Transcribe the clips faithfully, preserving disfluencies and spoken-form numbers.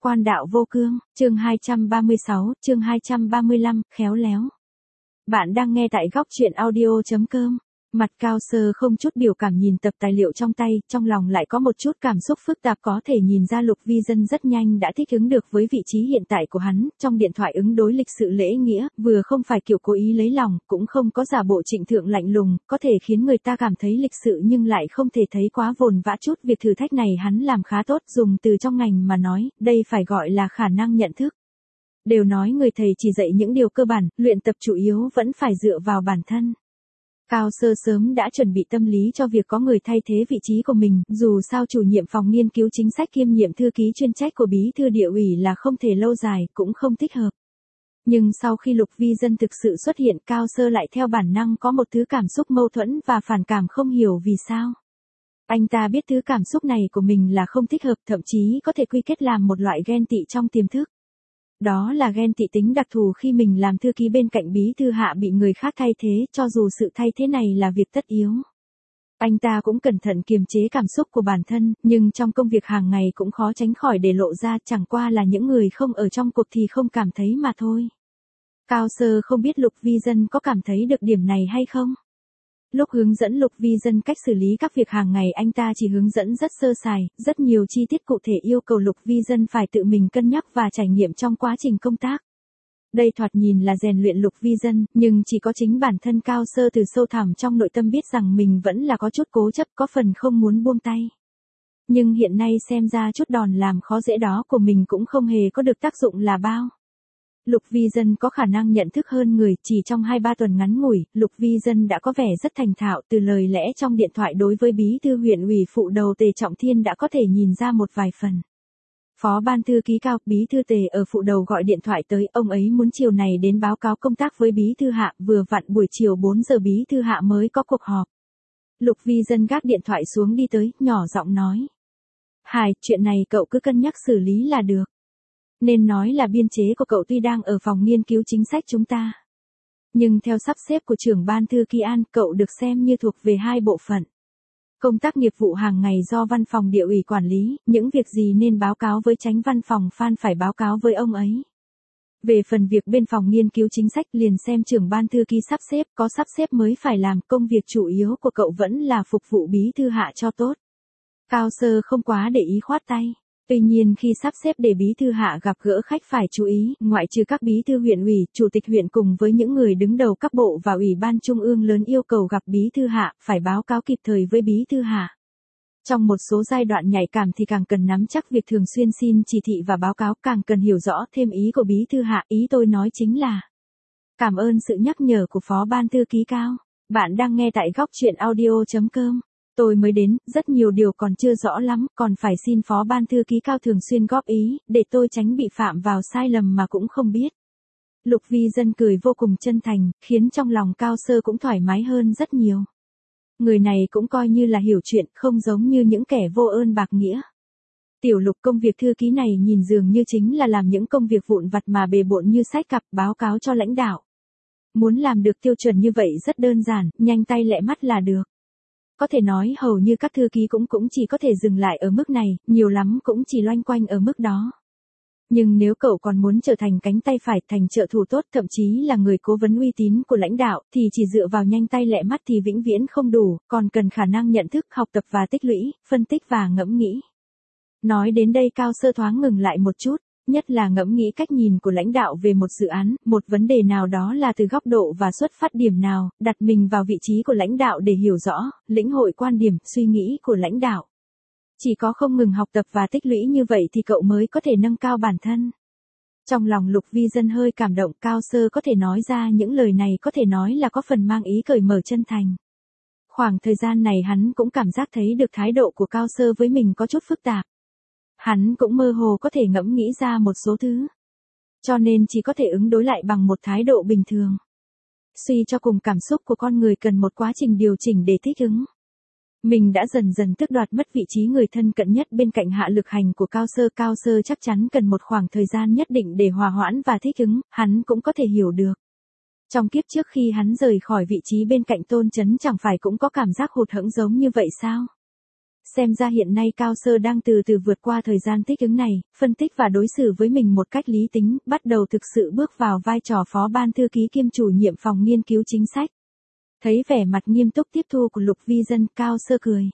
Quan đạo vô cương, chương hai trăm ba mươi sáu, chương hai trăm ba mươi lăm, khéo léo. Bạn đang nghe tại góc truyện audio chấm com. Mặt Cao Sơ không chút biểu cảm nhìn tập tài liệu trong tay, trong lòng lại có một chút cảm xúc phức tạp, có thể nhìn ra Lục Vi Dân rất nhanh đã thích ứng được với vị trí hiện tại của hắn, trong điện thoại ứng đối lịch sự lễ nghĩa, vừa không phải kiểu cố ý lấy lòng, cũng không có giả bộ trịnh thượng lạnh lùng, có thể khiến người ta cảm thấy lịch sự nhưng lại không thể thấy quá vồn vã chút. Việc thử thách này hắn làm khá tốt, dùng từ trong ngành mà nói, đây phải gọi là khả năng nhận thức. Đều nói người thầy chỉ dạy những điều cơ bản, luyện tập chủ yếu vẫn phải dựa vào bản thân. Cao Sơ sớm đã chuẩn bị tâm lý cho việc có người thay thế vị trí của mình, dù sao chủ nhiệm phòng nghiên cứu chính sách kiêm nhiệm thư ký chuyên trách của bí thư địa ủy là không thể lâu dài, cũng không thích hợp. Nhưng sau khi Lục Vi Dân thực sự xuất hiện, Cao Sơ lại theo bản năng có một thứ cảm xúc mâu thuẫn và phản cảm, không hiểu vì sao. Anh ta biết thứ cảm xúc này của mình là không thích hợp, thậm chí có thể quy kết làm một loại ghen tị trong tiềm thức. Đó là ghen tị tính đặc thù khi mình làm thư ký bên cạnh bí thư hạ bị người khác thay thế, cho dù sự thay thế này là việc tất yếu. Anh ta cũng cẩn thận kiềm chế cảm xúc của bản thân, nhưng trong công việc hàng ngày cũng khó tránh khỏi để lộ ra, chẳng qua là những người không ở trong cuộc thì không cảm thấy mà thôi. Cao Sơ không biết Lục Vi Dân có cảm thấy được điểm này hay không? Lúc hướng dẫn Lục Vi Dân cách xử lý các việc hàng ngày, anh ta chỉ hướng dẫn rất sơ sài, rất nhiều chi tiết cụ thể yêu cầu Lục Vi Dân phải tự mình cân nhắc và trải nghiệm trong quá trình công tác. Đây thoạt nhìn là rèn luyện Lục Vi Dân, nhưng chỉ có chính bản thân Cao Sơ từ sâu thẳm trong nội tâm biết rằng mình vẫn là có chút cố chấp, có phần không muốn buông tay. Nhưng hiện nay xem ra chút đòn làm khó dễ đó của mình cũng không hề có được tác dụng là bao. Lục Vi Dân có khả năng nhận thức hơn người, chỉ trong hai ba tuần ngắn ngủi, Lục Vi Dân đã có vẻ rất thành thạo, từ lời lẽ trong điện thoại đối với bí thư huyện ủy phụ đầu Tề Trọng Thiên đã có thể nhìn ra một vài phần. Phó ban thư ký Cao, bí thư Tề ở phụ đầu gọi điện thoại tới, ông ấy muốn chiều này đến báo cáo công tác với bí thư hạ, vừa vặn buổi chiều bốn giờ bí thư hạ mới có cuộc họp. Lục Vi Dân gác điện thoại xuống đi tới, nhỏ giọng nói. Hải, chuyện này cậu cứ cân nhắc xử lý là được. Nên nói là biên chế của cậu tuy đang ở phòng nghiên cứu chính sách chúng ta. Nhưng theo sắp xếp của trưởng ban thư ký An, cậu được xem như thuộc về hai bộ phận. Công tác nghiệp vụ hàng ngày do văn phòng địa ủy quản lý, những việc gì nên báo cáo với chánh văn phòng Phan phải báo cáo với ông ấy. Về phần việc bên phòng nghiên cứu chính sách liền xem trưởng ban thư ký sắp xếp, có sắp xếp mới phải làm, công việc chủ yếu của cậu vẫn là phục vụ bí thư hạ cho tốt. Cao Sơ không quá để ý khoát tay. Tuy nhiên khi sắp xếp để bí thư hạ gặp gỡ khách phải chú ý, ngoại trừ các bí thư huyện ủy, chủ tịch huyện cùng với những người đứng đầu các bộ và ủy ban trung ương lớn yêu cầu gặp bí thư hạ, phải báo cáo kịp thời với bí thư hạ. Trong một số giai đoạn nhạy cảm thì càng cần nắm chắc việc thường xuyên xin chỉ thị và báo cáo, càng cần hiểu rõ thêm ý của bí thư hạ, ý tôi nói chính là cảm ơn sự nhắc nhở của phó ban thư ký Cao. Bạn đang nghe tại góc truyện audio chấm com. Tôi mới đến, rất nhiều điều còn chưa rõ lắm, còn phải xin phó ban thư ký Cao thường xuyên góp ý, để tôi tránh bị phạm vào sai lầm mà cũng không biết. Lục Vi Dân cười vô cùng chân thành, khiến trong lòng Cao Sơ cũng thoải mái hơn rất nhiều. Người này cũng coi như là hiểu chuyện, không giống như những kẻ vô ơn bạc nghĩa. Tiểu Lục, công việc thư ký này nhìn dường như chính là làm những công việc vụn vặt mà bề bộn như sách cặp, báo cáo cho lãnh đạo. Muốn làm được tiêu chuẩn như vậy rất đơn giản, nhanh tay lẹ mắt là được. Có thể nói hầu như các thư ký cũng cũng chỉ có thể dừng lại ở mức này, nhiều lắm cũng chỉ loanh quanh ở mức đó. Nhưng nếu cậu còn muốn trở thành cánh tay phải, thành trợ thủ tốt, thậm chí là người cố vấn uy tín của lãnh đạo, thì chỉ dựa vào nhanh tay lẹ mắt thì vĩnh viễn không đủ, còn cần khả năng nhận thức, học tập và tích lũy, phân tích và ngẫm nghĩ. Nói đến đây Cao Sơ thoáng ngừng lại một chút. Nhất là ngẫm nghĩ cách nhìn của lãnh đạo về một dự án, một vấn đề nào đó là từ góc độ và xuất phát điểm nào, đặt mình vào vị trí của lãnh đạo để hiểu rõ, lĩnh hội quan điểm, suy nghĩ của lãnh đạo. Chỉ có không ngừng học tập và tích lũy như vậy thì cậu mới có thể nâng cao bản thân. Trong lòng Lục Vi Dân hơi cảm động, Cao Sơ có thể nói ra những lời này có thể nói là có phần mang ý cởi mở chân thành. Khoảng thời gian này hắn cũng cảm giác thấy được thái độ của Cao Sơ với mình có chút phức tạp. Hắn cũng mơ hồ có thể ngẫm nghĩ ra một số thứ. Cho nên chỉ có thể ứng đối lại bằng một thái độ bình thường. Suy cho cùng, cảm xúc của con người cần một quá trình điều chỉnh để thích ứng. Mình đã dần dần tước đoạt mất vị trí người thân cận nhất bên cạnh hạ lực hành của Cao Sơ. Cao Sơ chắc chắn cần một khoảng thời gian nhất định để hòa hoãn và thích ứng, hắn cũng có thể hiểu được. Trong kiếp trước khi hắn rời khỏi vị trí bên cạnh Tôn Chấn chẳng phải cũng có cảm giác hụt hẫng giống như vậy sao? xem ra hiện nay Cao Sơ đang từ từ vượt qua thời gian thích ứng này, phân tích và đối xử với mình một cách lý tính, bắt đầu thực sự bước vào vai trò phó ban thư ký kiêm chủ nhiệm phòng nghiên cứu chính sách. Thấy vẻ mặt nghiêm túc tiếp thu của Lục Vi Dân, Cao Sơ cười.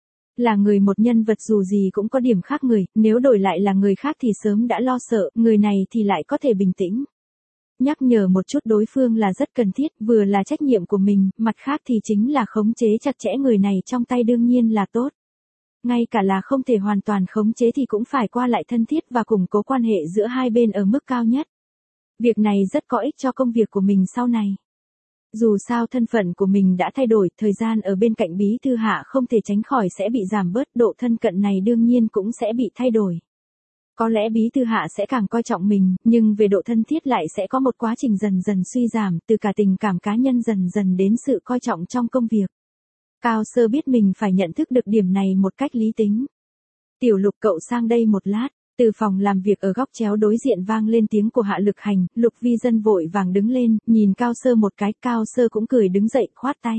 Là người một nhân vật dù gì cũng có điểm khác người, nếu đổi lại là người khác thì sớm đã lo sợ, người này thì lại có thể bình tĩnh. Nhắc nhở một chút đối phương là rất cần thiết, vừa là trách nhiệm của mình, mặt khác thì chính là khống chế chặt chẽ người này trong tay đương nhiên là tốt. Ngay cả là không thể hoàn toàn khống chế thì cũng phải qua lại thân thiết và củng cố quan hệ giữa hai bên ở mức cao nhất. Việc này rất có ích cho công việc của mình sau này. Dù sao thân phận của mình đã thay đổi, thời gian ở bên cạnh bí thư hạ không thể tránh khỏi sẽ bị giảm bớt, độ thân cận này đương nhiên cũng sẽ bị thay đổi. Có lẽ bí thư hạ sẽ càng coi trọng mình, nhưng về độ thân thiết lại sẽ có một quá trình dần dần suy giảm, từ cả tình cảm cá nhân dần dần đến sự coi trọng trong công việc. Cao Sơ biết mình phải nhận thức được điểm này một cách lý tính. Tiểu Lục cậu sang đây một lát. Từ phòng làm việc ở góc chéo đối diện vang lên tiếng của Hạ Lực Hành, Lục Vi Dân vội vàng đứng lên, nhìn Cao Sơ một cái, Cao Sơ cũng cười đứng dậy, khoát tay.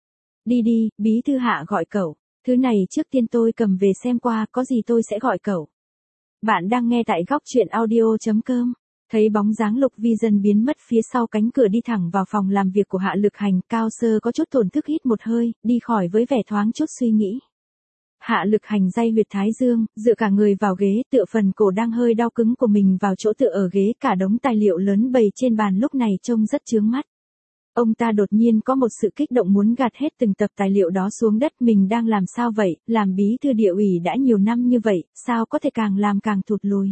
Đi đi, bí thư Hạ gọi cậu, thứ này trước tiên tôi cầm về xem qua, có gì tôi sẽ gọi cậu. Bạn đang nghe tại góc truyện audio chấm com. Thấy bóng dáng Lục Vi Dân biến mất phía sau cánh cửa đi thẳng vào phòng làm việc của Hạ Lực Hành, Cao Sơ có chút thổn thức hít một hơi, đi khỏi với vẻ thoáng chút suy nghĩ. Hạ Lực Hành day huyệt thái dương, dựa cả người vào ghế, tựa phần cổ đang hơi đau cứng của mình vào chỗ tựa ở ghế, cả đống tài liệu lớn bày trên bàn lúc này trông rất chướng mắt. Ông ta đột nhiên có một sự kích động muốn gạt hết từng tập tài liệu đó xuống đất, mình đang làm sao vậy, làm bí thư địa ủy đã nhiều năm như vậy, sao có thể càng làm càng thụt lùi.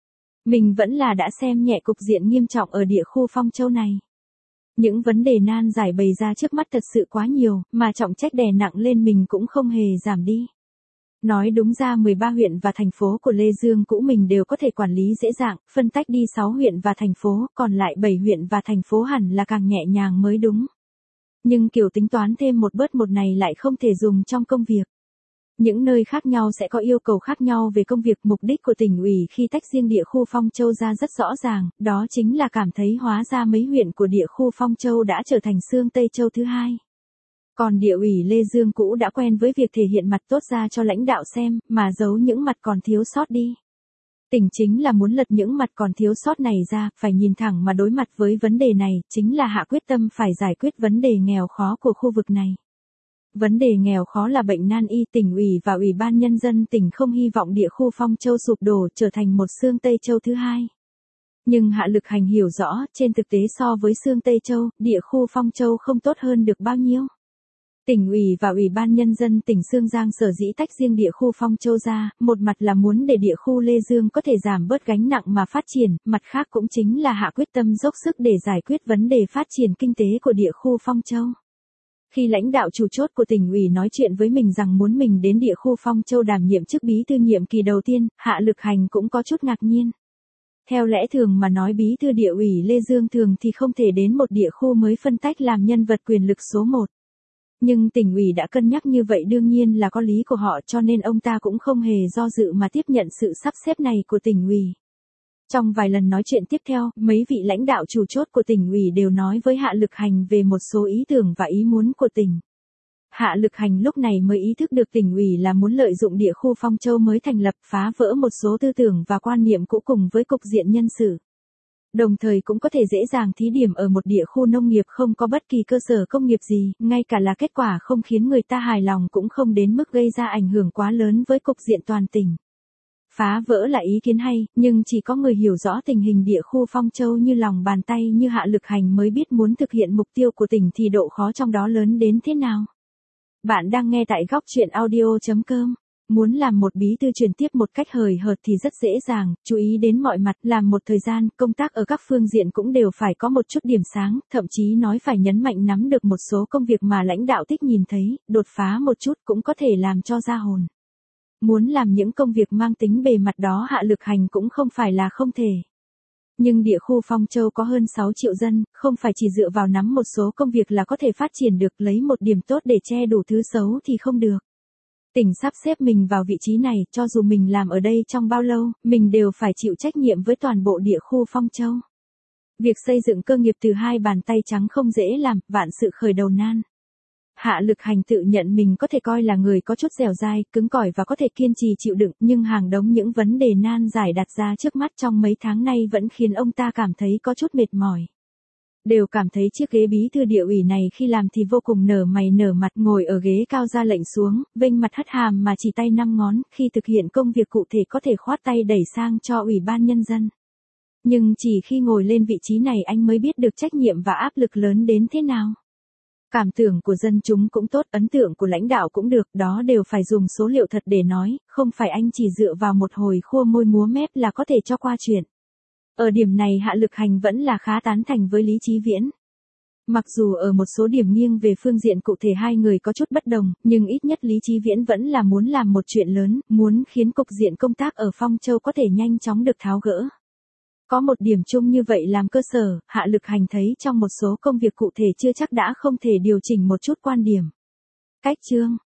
Mình vẫn là đã xem nhẹ cục diện nghiêm trọng ở địa khu Phong Châu này. Những vấn đề nan giải bày ra trước mắt thật sự quá nhiều, mà trọng trách đè nặng lên mình cũng không hề giảm đi. Nói đúng ra mười ba huyện và thành phố của Lê Dương cũ mình đều có thể quản lý dễ dàng, phân tách đi sáu huyện và thành phố, còn lại bảy huyện và thành phố hẳn là càng nhẹ nhàng mới đúng. Nhưng kiểu tính toán thêm một bớt một này lại không thể dùng trong công việc. Những nơi khác nhau sẽ có yêu cầu khác nhau về công việc, mục đích của tỉnh ủy khi tách riêng địa khu Phong Châu ra rất rõ ràng, đó chính là cảm thấy hóa ra mấy huyện của địa khu Phong Châu đã trở thành xương Tây Châu thứ hai. Còn địa ủy Lê Dương cũ đã quen với việc thể hiện mặt tốt ra cho lãnh đạo xem, mà giấu những mặt còn thiếu sót đi. Tỉnh chính là muốn lật những mặt còn thiếu sót này ra, phải nhìn thẳng mà đối mặt với vấn đề này, chính là hạ quyết tâm phải giải quyết vấn đề nghèo khó của khu vực này. Vấn đề nghèo khó là bệnh nan y, tỉnh ủy và ủy ban nhân dân tỉnh không hy vọng địa khu Phong Châu sụp đổ trở thành một xương Tây Châu thứ hai. Nhưng Hạ Lực Hành hiểu rõ, trên thực tế so với xương Tây Châu, địa khu Phong Châu không tốt hơn được bao nhiêu. Tỉnh ủy và ủy ban nhân dân tỉnh Xương Giang sở dĩ tách riêng địa khu Phong Châu ra, một mặt là muốn để địa khu Lê Dương có thể giảm bớt gánh nặng mà phát triển, mặt khác cũng chính là hạ quyết tâm dốc sức để giải quyết vấn đề phát triển kinh tế của địa khu Phong Châu. Khi lãnh đạo chủ chốt của tỉnh ủy nói chuyện với mình rằng muốn mình đến địa khu Phong Châu đảm nhiệm chức bí thư nhiệm kỳ đầu tiên, Hạ Lực Hành cũng có chút ngạc nhiên. Theo lẽ thường mà nói bí thư địa ủy Lê Dương thường thì không thể đến một địa khu mới phân tách làm nhân vật quyền lực số một. Nhưng tỉnh ủy đã cân nhắc như vậy đương nhiên là có lý của họ, cho nên ông ta cũng không hề do dự mà tiếp nhận sự sắp xếp này của tỉnh ủy. Trong vài lần nói chuyện tiếp theo, mấy vị lãnh đạo chủ chốt của tỉnh ủy đều nói với Hạ Lực Hành về một số ý tưởng và ý muốn của tỉnh. Hạ Lực Hành lúc này mới ý thức được tỉnh ủy là muốn lợi dụng địa khu Phong Châu mới thành lập, phá vỡ một số tư tưởng và quan niệm cũ cùng với cục diện nhân sự. Đồng thời cũng có thể dễ dàng thí điểm ở một địa khu nông nghiệp không có bất kỳ cơ sở công nghiệp gì, ngay cả là kết quả không khiến người ta hài lòng cũng không đến mức gây ra ảnh hưởng quá lớn với cục diện toàn tỉnh. Phá vỡ là ý kiến hay, nhưng chỉ có người hiểu rõ tình hình địa khu Phong Châu như lòng bàn tay như Hạ Lực Hành mới biết muốn thực hiện mục tiêu của tỉnh thì độ khó trong đó lớn đến thế nào. Bạn đang nghe tại góc truyện audio chấm com. Muốn làm một bí thư truyền tiếp một cách hời hợt thì rất dễ dàng, chú ý đến mọi mặt, làm một thời gian, công tác ở các phương diện cũng đều phải có một chút điểm sáng, thậm chí nói phải nhấn mạnh nắm được một số công việc mà lãnh đạo thích nhìn thấy, đột phá một chút cũng có thể làm cho ra hồn. Muốn làm những công việc mang tính bề mặt đó Hạ Lực Hành cũng không phải là không thể. Nhưng địa khu Phong Châu có hơn sáu triệu dân, không phải chỉ dựa vào nắm một số công việc là có thể phát triển được, lấy một điểm tốt để che đủ thứ xấu thì không được. Tỉnh sắp xếp mình vào vị trí này, cho dù mình làm ở đây trong bao lâu, mình đều phải chịu trách nhiệm với toàn bộ địa khu Phong Châu. Việc xây dựng cơ nghiệp từ hai bàn tay trắng không dễ làm, vạn sự khởi đầu nan. Hạ Lực Hành tự nhận mình có thể coi là người có chút dẻo dai, cứng cỏi và có thể kiên trì chịu đựng, nhưng hàng đống những vấn đề nan giải đặt ra trước mắt trong mấy tháng nay vẫn khiến ông ta cảm thấy có chút mệt mỏi. Đều cảm thấy chiếc ghế bí thư địa ủy này khi làm thì vô cùng nở mày nở mặt, ngồi ở ghế cao ra lệnh xuống, vênh mặt hất hàm mà chỉ tay năm ngón, khi thực hiện công việc cụ thể có thể khoát tay đẩy sang cho ủy ban nhân dân. Nhưng chỉ khi ngồi lên vị trí này anh mới biết được trách nhiệm và áp lực lớn đến thế nào. Cảm tưởng của dân chúng cũng tốt, ấn tượng của lãnh đạo cũng được, đó đều phải dùng số liệu thật để nói, không phải anh chỉ dựa vào một hồi khua môi múa mép là có thể cho qua chuyện. Ở điểm này Hạ Lực Hành vẫn là khá tán thành với Lý Chí Viễn. Mặc dù ở một số điểm nghiêng về phương diện cụ thể hai người có chút bất đồng, nhưng ít nhất Lý Chí Viễn vẫn là muốn làm một chuyện lớn, muốn khiến cục diện công tác ở Phong Châu có thể nhanh chóng được tháo gỡ. Có một điểm chung như vậy làm cơ sở, Hạ Lực Hành thấy trong một số công việc cụ thể chưa chắc đã không thể điều chỉnh một chút quan điểm. Cách chương